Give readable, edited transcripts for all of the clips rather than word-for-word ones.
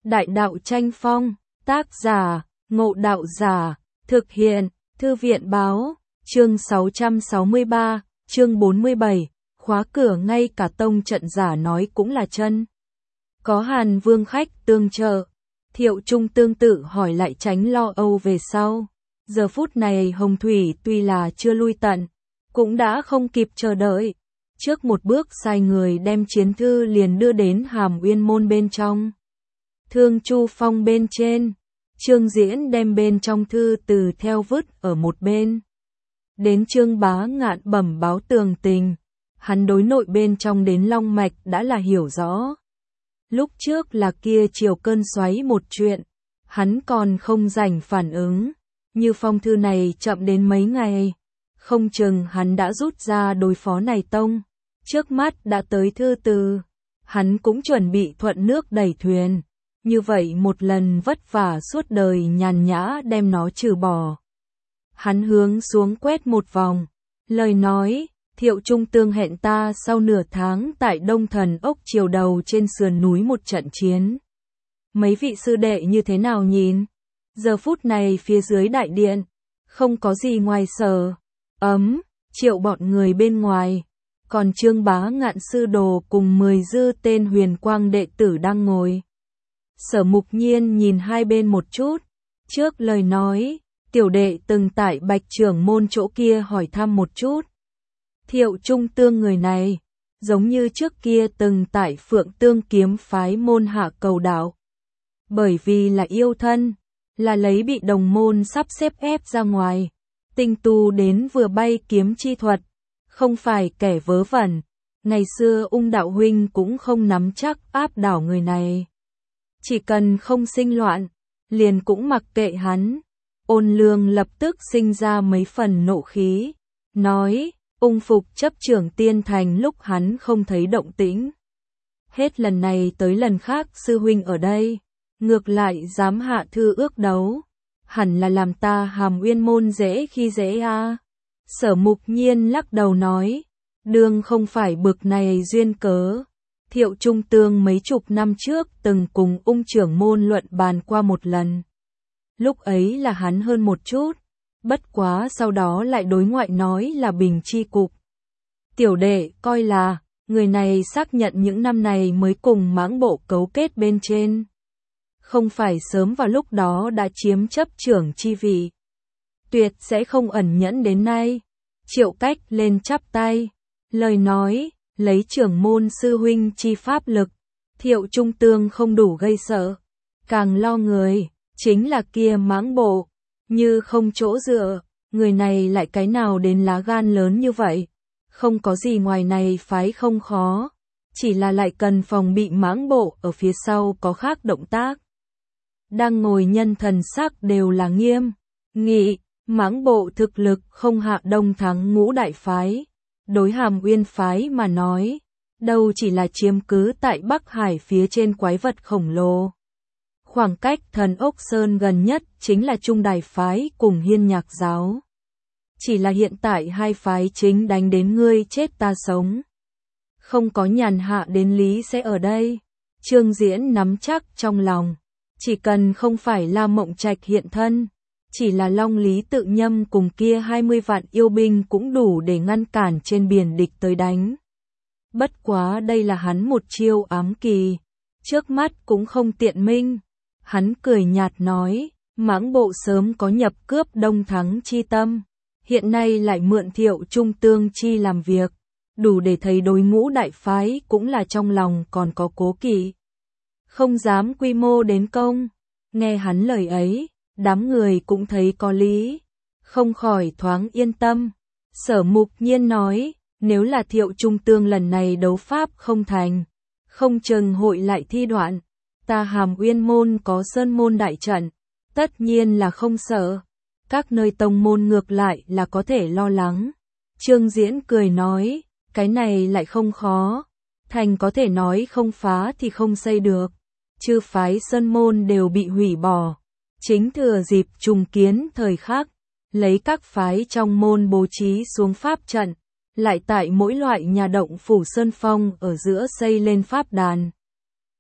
Đại đạo tranh phong, tác giả, Ngộ Đạo Giả, thực hiện, Thư viện báo, chương 663, chương 47, khóa cửa ngay cả tông trận giả nói cũng là chân. Có Hàn Vương khách tương trợ, Thiệu Trung tương tự hỏi lại tránh lo âu về sau. Giờ phút này Hồng Thủy tuy là chưa lui tận, cũng đã không kịp chờ đợi. Trước một bước sai người đem chiến thư liền đưa đến Hàm Uyên môn bên trong. Thương Chu Phong bên trên, Trương Diễn đem bên trong thư từ theo vứt ở một bên. Đến Trương Bá Ngạn bẩm báo tường tình, hắn đối nội bên trong đến long mạch đã là hiểu rõ. Lúc trước là kia chiều cơn xoáy một chuyện, hắn còn không rảnh phản ứng, như phong thư này chậm đến mấy ngày, không chừng hắn đã rút ra đối phó này tông. Trước mắt đã tới thư từ, hắn cũng chuẩn bị thuận nước đẩy thuyền, như vậy một lần vất vả suốt đời nhàn nhã đem nó trừ bỏ. Hắn hướng xuống quét một vòng, lời nói, Thiệu Trung tương hẹn ta sau nửa tháng tại Đông Thần Ốc chiều đầu trên sườn núi một trận chiến. Mấy vị sư đệ như thế nào nhìn? Giờ phút này phía dưới đại điện, không có gì ngoài Sở Triệu bọn người bên ngoài. Còn Trương Bá Ngạn sư đồ cùng 10 dư tên huyền quang đệ tử đang ngồi. Sở Mục Nhiên nhìn hai bên một chút, trước lời nói, tiểu đệ từng tại Bạch trưởng môn chỗ kia hỏi thăm một chút. Thiệu Trung tương người này, giống như trước kia từng tại Phượng Tương kiếm phái môn hạ cầu đạo. Bởi vì là yêu thân, là lấy bị đồng môn sắp xếp ép ra ngoài, tinh tu đến vừa bay kiếm chi thuật. Không phải kẻ vớ vẩn, ngày xưa Ung đạo huynh cũng không nắm chắc áp đảo người này. Chỉ cần không sinh loạn, liền cũng mặc kệ hắn. Ôn Lương lập tức sinh ra mấy phần nộ khí, nói, Ung phục chấp trưởng Tiên Thành lúc hắn không thấy động tĩnh. Hết lần này tới lần khác sư huynh ở đây, ngược lại dám hạ thư ước đấu, hẳn là làm ta Hàm Uyên môn dễ khi dễ a. Sở Mục Nhiên lắc đầu nói, đương không phải bực này duyên cớ. Thiệu Trung tương mấy chục năm trước từng cùng Ung trưởng môn luận bàn qua một lần. Lúc ấy là hắn hơn một chút, bất quá sau đó lại đối ngoại nói là bình chi cục. Tiểu đệ coi là, người này xác nhận những năm này mới cùng mãng bộ cấu kết bên trên. Không phải sớm vào lúc đó đã chiếm chấp trưởng chi vị. Tuyệt sẽ không ẩn nhẫn đến nay. Triệu Cách lên chắp tay, lời nói, lấy trưởng môn sư huynh chi pháp lực, Thiệu Trung tương không đủ gây sợ, càng lo người, chính là kia mãng bộ, như không chỗ dựa, người này lại cái nào đến lá gan lớn như vậy, không có gì ngoài này phái không khó, chỉ là lại cần phòng bị mãng bộ ở phía sau có khác động tác. Đang ngồi nhân thần sắc đều là nghiêm nghị. Mãng bộ thực lực không hạ Đông thắng ngũ đại phái, đối Hàm Uyên phái mà nói, đâu chỉ là chiếm cứ tại Bắc Hải phía trên quái vật khổng lồ. Khoảng cách Thần Ốc Sơn gần nhất chính là Trung Đài phái cùng Hiên Nhạc giáo. Chỉ là hiện tại hai phái chính đánh đến ngươi chết ta sống. Không có nhàn hạ đến lý sẽ ở đây. Trương Diễn nắm chắc trong lòng, chỉ cần không phải La Mộng Trạch hiện thân. Chỉ là Long Lý Tự Nhâm cùng kia 20 vạn yêu binh cũng đủ để ngăn cản trên biển địch tới đánh. Bất quá đây là hắn một chiêu ám kỳ, trước mắt cũng không tiện minh. Hắn cười nhạt nói, mãng bộ sớm có nhập cướp Đông thắng chi tâm, hiện nay lại mượn Thiệu Trung tương chi làm việc, đủ để thấy đối ngũ đại phái cũng là trong lòng còn có cố kỵ. Không dám quy mô đến công, nghe hắn lời ấy. Đám người cũng thấy có lý, không khỏi thoáng yên tâm. Sở Mục Nhiên nói, nếu là Thiệu Trung tương lần này đấu pháp không thành, không chừng hội lại thi đoạn, ta Hàm Uyên môn có sơn môn đại trận, tất nhiên là không sợ, các nơi tông môn ngược lại là có thể lo lắng. Trương Diễn cười nói, cái này lại không khó, thành có thể nói không phá thì không xây được, chư phái sơn môn đều bị hủy bỏ. Chính thừa dịp trùng kiến thời khắc, lấy các phái trong môn bố trí xuống pháp trận, lại tại mỗi loại nhà động phủ sơn phong ở giữa xây lên pháp đàn.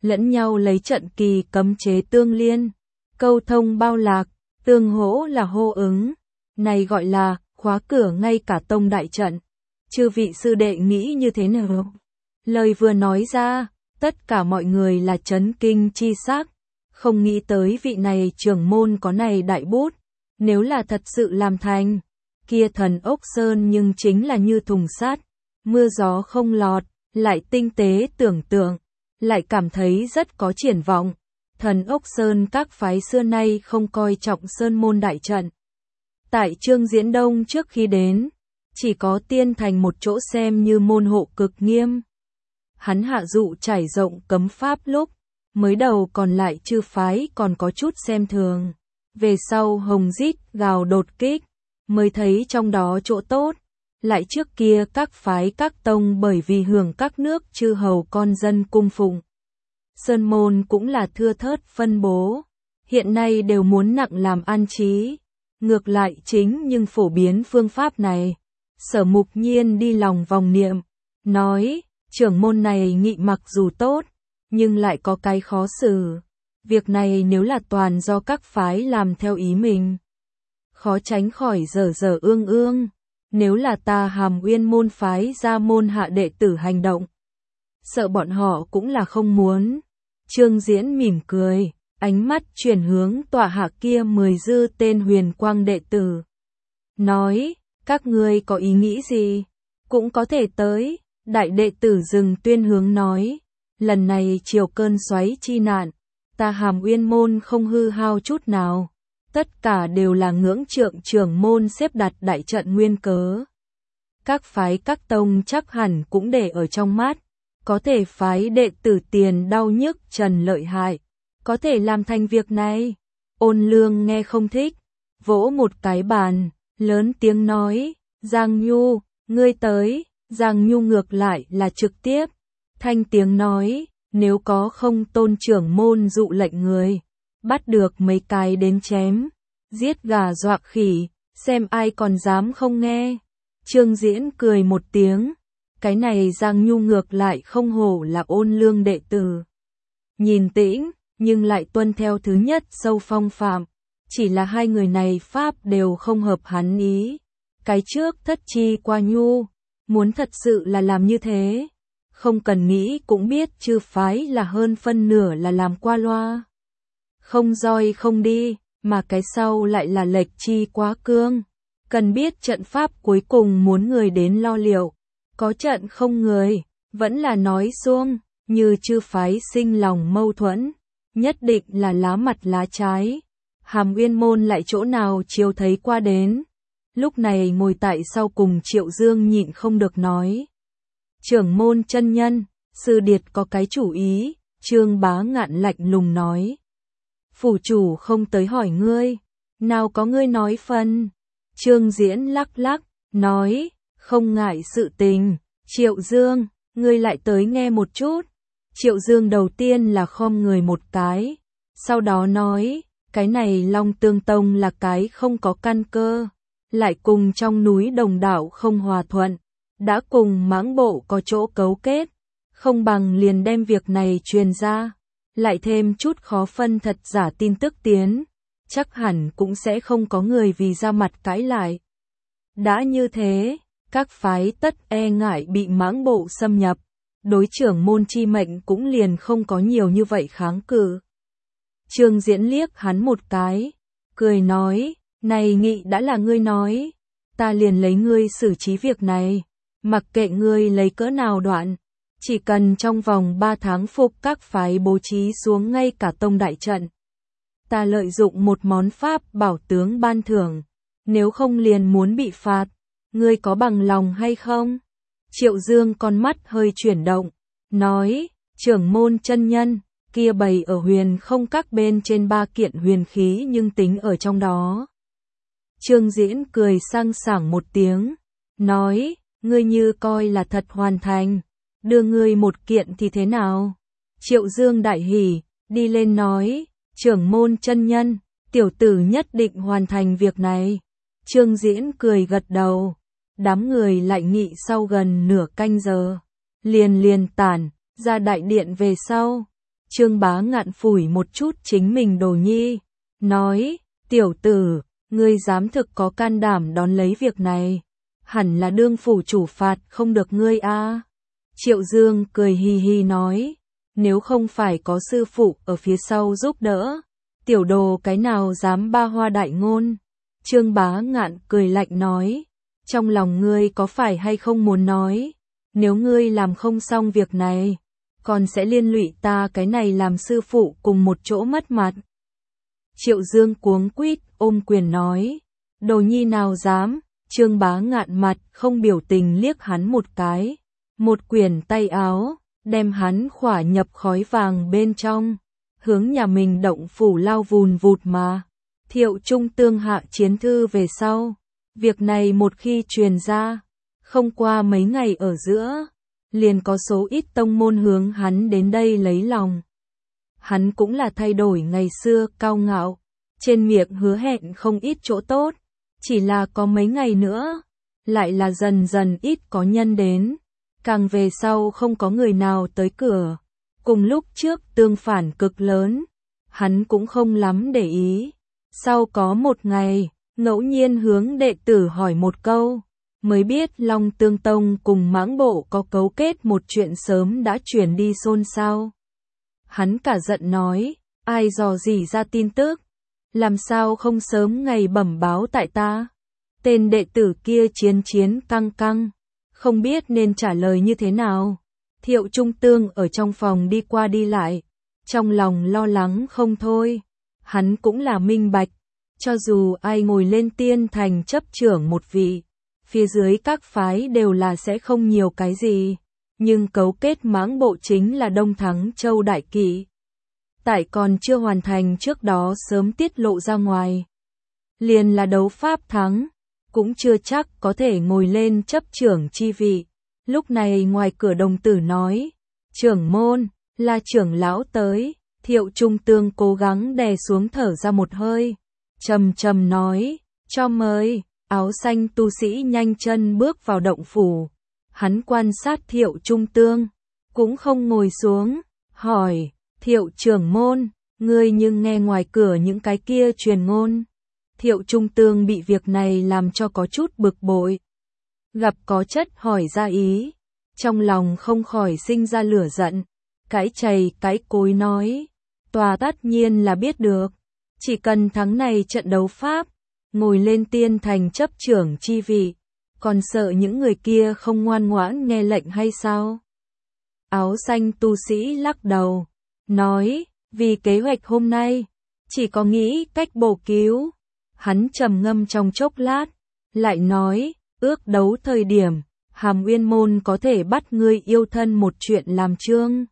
lẫn nhau lấy trận kỳ cấm chế tương liên, câu thông bao lạc, tương hỗ là hô ứng. Này gọi là khóa cửa ngay cả tông đại trận. Chư vị sư đệ nghĩ như thế nào? Lời vừa nói ra, tất cả mọi người là chấn kinh chi sắc, không nghĩ tới vị này trưởng môn có này đại bút, nếu là thật sự làm thành, kia Thần Ốc Sơn nhưng chính là như thùng sắt, mưa gió không lọt, lại tinh tế tưởng tượng, lại cảm thấy rất có triển vọng. Thần Ốc Sơn các phái xưa nay không coi trọng sơn môn đại trận. Tại Trương Diễn Đông trước khi đến, chỉ có Tiên Thành một chỗ xem như môn hộ cực nghiêm. Hắn hạ dụ trải rộng cấm pháp lúc, mới đầu còn lại chư phái còn có chút xem thường. Về sau hồng rít gào đột kích, mới thấy trong đó chỗ tốt. Lại trước kia các phái các tông bởi vì hưởng các nước chư hầu con dân cung phụng. Sơn môn cũng là thưa thớt phân bố, hiện nay đều muốn nặng làm an trí. Ngược lại chính nhưng phổ biến phương pháp này. Sở Mục Nhiên đi lòng vòng niệm, nói, trưởng môn này nghị mặc dù tốt, nhưng lại có cái khó xử. Việc này nếu là toàn do các phái làm theo ý mình, khó tránh khỏi dở dở ương ương. Nếu là ta Hàm Uyên môn phái ra môn hạ đệ tử hành động, sợ bọn họ cũng là không muốn. Trương Diễn mỉm cười, ánh mắt chuyển hướng tọa hạ kia 10 dư tên huyền quang đệ tử. Nói, các ngươi có ý nghĩ gì? Cũng có thể tới. Đại đệ tử dừng tuyên hướng nói, lần này chiều cơn xoáy chi nạn, ta Hàm Uyên môn không hư hao chút nào. Tất cả đều là ngưỡng trượng trưởng môn xếp đặt đại trận nguyên cớ. Các phái các tông chắc hẳn cũng để ở trong mắt. Có thể phái đệ tử tiền đau nhức trần lợi hại, có thể làm thành việc này. Ôn Lương nghe không thích, vỗ một cái bàn, lớn tiếng nói, Giang Nhu, ngươi tới. Giang Nhu ngược lại là trực tiếp, thanh tiếng nói, nếu có không tôn trưởng môn dụ lệnh người, bắt được mấy cái đến chém, giết gà dọa khỉ, xem ai còn dám không nghe. Trương Diễn cười một tiếng, cái này Giang Nhu ngược lại không hổ là Ôn Lương đệ tử. Nhìn tĩnh, nhưng lại tuân theo thứ nhất sâu phong phạm, chỉ là hai người này pháp đều không hợp hắn ý. Cái trước thất chi qua nhu, muốn thật sự là làm như thế, không cần nghĩ cũng biết chư phái là hơn phân nửa là làm qua loa. Không roi không đi, mà cái sau lại là lệch chi quá cương. Cần biết trận pháp cuối cùng muốn người đến lo liệu, có trận không người, vẫn là nói xuông, như chư phái sinh lòng mâu thuẫn, nhất định là lá mặt lá trái. Hàm Uyên môn lại chỗ nào chiều thấy qua đến. Lúc này ngồi tại sau cùng Triệu Dương nhịn không được nói. Trưởng môn chân nhân, sư điệt có cái chủ ý, Trương Bá Ngạn lạnh lùng nói. Phủ chủ không tới hỏi ngươi, nào có ngươi nói phân. Trương Diễn lắc lắc, nói, không ngại sự tình, Triệu Dương, ngươi lại tới nghe một chút. Triệu Dương đầu tiên là khom người một cái, sau đó nói, cái này Long Tương Tông là cái không có căn cơ, lại cùng trong núi Đồng Đạo không hòa thuận, đã cùng Mãng Bộ có chỗ cấu kết, không bằng liền đem việc này truyền ra, lại thêm chút khó phân thật giả tin tức tiến, chắc hẳn cũng sẽ không có người vì ra mặt cãi lại. Đã như thế, các phái tất e ngại bị Mãng Bộ xâm nhập, đối trưởng môn chi mệnh cũng liền không có nhiều như vậy kháng cự. Trương Diễn liếc hắn một cái, cười nói, này nghị đã là ngươi nói, ta liền lấy ngươi xử trí việc này, mặc kệ ngươi lấy cỡ nào đoạn, chỉ cần trong vòng 3 tháng phục các phái bố trí xuống ngay cả tông đại trận. Ta lợi dụng một món pháp bảo tướng ban thưởng, nếu không liền muốn bị phạt, ngươi có bằng lòng hay không? Triệu Dương con mắt hơi chuyển động, nói, trưởng môn chân nhân, kia bày ở huyền không các bên trên 3 kiện huyền khí nhưng tính ở trong đó. Trương Diễn cười sang sảng một tiếng, nói, ngươi như coi là thật hoàn thành, đưa ngươi một kiện thì thế nào? Triệu Dương đại hỉ, đi lên nói, trưởng môn chân nhân, tiểu tử nhất định hoàn thành việc này. Trương Diễn cười gật đầu, đám người lại nghị sau gần nửa canh giờ, liền tản ra đại điện về sau. Trương Bá Ngạn phủi một chút chính mình Đồ Nhi, nói, tiểu tử, ngươi dám thực có can đảm đón lấy việc này, hẳn là đương phủ chủ phạt không được ngươi a. Triệu Dương cười hì hì nói, nếu không phải có sư phụ ở phía sau giúp đỡ, tiểu đồ cái nào dám ba hoa đại ngôn. Trương Bá Ngạn cười lạnh nói, trong lòng ngươi có phải hay không muốn nói, nếu ngươi làm không xong việc này, còn sẽ liên lụy ta cái này làm sư phụ cùng một chỗ mất mặt. Triệu Dương cuống quýt ôm quyền nói, Đồ Nhi nào dám. Trương Bá Ngạn mặt không biểu tình liếc hắn một cái, một quyển tay áo, đem hắn khỏa nhập khói vàng bên trong, hướng nhà mình động phủ lao vùn vụt mà. Thiệu Trung Tương hạ chiến thư về sau, việc này một khi truyền ra, không qua mấy ngày ở giữa, liền có số ít tông môn hướng hắn đến đây lấy lòng. Hắn cũng là thay đổi ngày xưa cao ngạo, trên miệng hứa hẹn không ít chỗ tốt, chỉ là có mấy ngày nữa, lại là dần dần ít có nhân đến, càng về sau không có người nào tới cửa. Cùng lúc trước tương phản cực lớn, hắn cũng không lắm để ý. Sau có một ngày, ngẫu nhiên hướng đệ tử hỏi một câu, mới biết Long Tương Tông cùng Mãng Bộ có cấu kết một chuyện sớm đã truyền đi xôn xao. Hắn cả giận nói, ai dò dỉ ra tin tức, làm sao không sớm ngày bẩm báo tại ta. Tên đệ tử kia chiến căng căng, không biết nên trả lời như thế nào. Thiệu Trung Tương ở trong phòng đi qua đi lại, trong lòng lo lắng không thôi. Hắn cũng là minh bạch, cho dù ai ngồi lên tiên thành chấp trưởng một vị, phía dưới các phái đều là sẽ không nhiều cái gì, nhưng cấu kết Mãng Bộ chính là Đông Thắng Châu đại kỵ. Tại còn chưa hoàn thành trước đó sớm tiết lộ ra ngoài. Liền là đấu pháp thắng, cũng chưa chắc có thể ngồi lên chấp trưởng chi vị. Lúc này ngoài cửa đồng tử nói, trưởng môn, là trưởng lão tới. Thiệu Trung Tương cố gắng đè xuống thở ra một hơi, trầm trầm nói, cho mời. Áo xanh tu sĩ nhanh chân bước vào động phủ. Hắn quan sát Thiệu Trung Tương, cũng không ngồi xuống, hỏi, Thiệu trưởng môn, ngươi nhưng nghe ngoài cửa những cái kia truyền ngôn. Thiệu Trung Tương bị việc này làm cho có chút bực bội. Gặp có chất hỏi ra ý, trong lòng không khỏi sinh ra lửa giận, cãi chày cãi cối nói, tòa tất nhiên là biết được, chỉ cần thắng này trận đấu pháp, ngồi lên tiên thành chấp trưởng chi vị, còn sợ những người kia không ngoan ngoãn nghe lệnh hay sao? Áo xanh tu sĩ lắc đầu, nói, vì kế hoạch hôm nay, chỉ có nghĩ cách bổ cứu. Hắn trầm ngâm trong chốc lát, lại nói, ước đấu thời điểm, Hàm Uyên môn có thể bắt ngươi yêu thân một chuyện làm chương.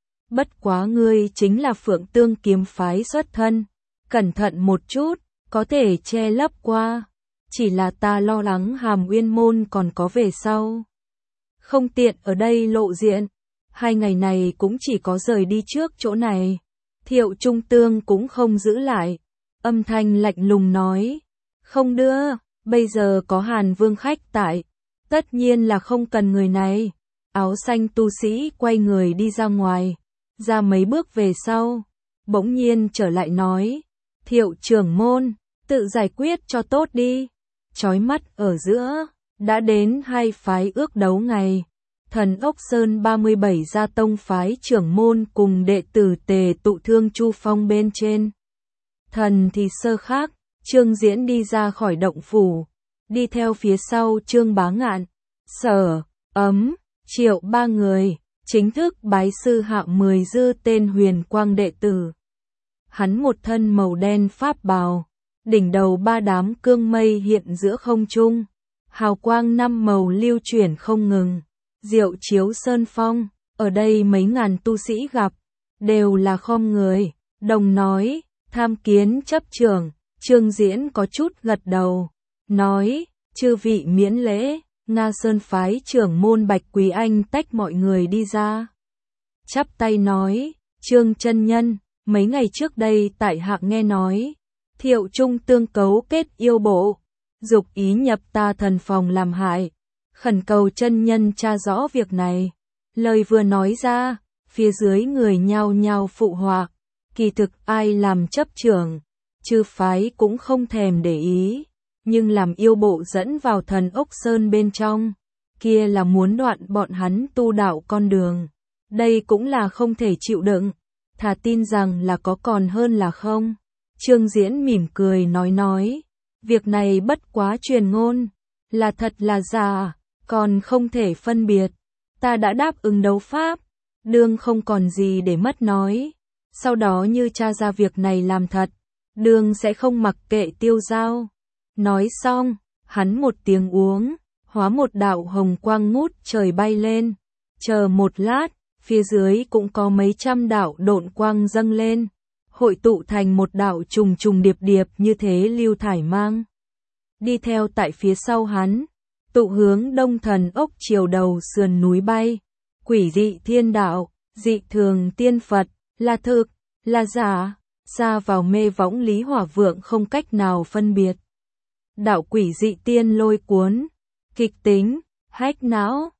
Bất quá ngươi chính là Phượng Tương kiếm phái xuất thân, cẩn thận một chút, có thể che lấp qua. Chỉ là ta lo lắng Hàm Uyên môn còn có về sau, không tiện ở đây lộ diện. 2 ngày này cũng chỉ có rời đi trước chỗ này. Thiệu Trung Tương cũng không giữ lại, âm thanh lạnh lùng nói, không đưa, bây giờ có Hàn Vương khách tại, tất nhiên là không cần người này. Áo xanh tu sĩ quay người đi ra ngoài, ra mấy bước về sau, bỗng nhiên trở lại nói, Thiệu trưởng môn, tự giải quyết cho tốt đi. Chói mắt ở giữa, đã đến 2 phái ước đấu ngày. Thần Ốc Sơn 37 gia tông phái trưởng môn cùng đệ tử tề tụ Thương Chu Phong bên trên. Thần thì sơ khác, Trương Diễn đi ra khỏi động phủ, đi theo phía sau Trương Bá Ngạn, Sở, Ấm, Triệu 3 người, chính thức bái sư hạng 10 dư tên Huyền Quang đệ tử. Hắn một thân màu đen pháp bào, đỉnh đầu 3 đám cương mây hiện giữa không trung, hào quang 5 màu lưu chuyển không ngừng, diệu chiếu sơn phong. Ở đây mấy ngàn tu sĩ gặp, đều là khom người, đồng nói, tham kiến chấp trưởng. Trương Diễn có chút gật đầu, nói, chư vị miễn lễ. Nga Sơn phái trưởng môn Bạch Quý Anh tách mọi người đi ra, chắp tay nói, Trương chân nhân, mấy ngày trước đây tại hạ nghe nói, Thiệu Trung Tương cấu kết yêu bộ, dục ý nhập ta thần phòng làm hại, khẩn cầu chân nhân tra rõ việc này. Lời vừa nói ra, phía dưới người nhao nhao phụ họa, kỳ thực ai làm chấp trưởng, chư phái cũng không thèm để ý, nhưng làm yêu bộ dẫn vào thần ốc sơn bên trong, kia là muốn đoạn bọn hắn tu đạo con đường. Đây cũng là không thể chịu đựng, thà tin rằng là có còn hơn là không. Trương Diễn mỉm cười nói, việc này bất quá truyền ngôn, là thật là giả, còn không thể phân biệt. Ta đã đáp ứng đấu pháp, đương không còn gì để mất nói. Sau đó như tra ra việc này làm thật, đương sẽ không mặc kệ Tiêu Giao. Nói xong, hắn một tiếng uống, hóa một đạo hồng quang ngút trời bay lên. Chờ một lát, phía dưới cũng có mấy trăm đạo độn quang dâng lên, hội tụ thành một đạo trùng trùng điệp điệp như thế lưu thải mang. Đi theo tại phía sau hắn, tụ hướng Đông Thần ốc chiều đầu sườn núi bay. Quỷ dị thiên đạo, dị thường tiên Phật, là thực, là giả, ra vào mê võng Lý Hỏa Vượng không cách nào phân biệt. Đạo quỷ dị tiên lôi cuốn, kịch tính, hách não.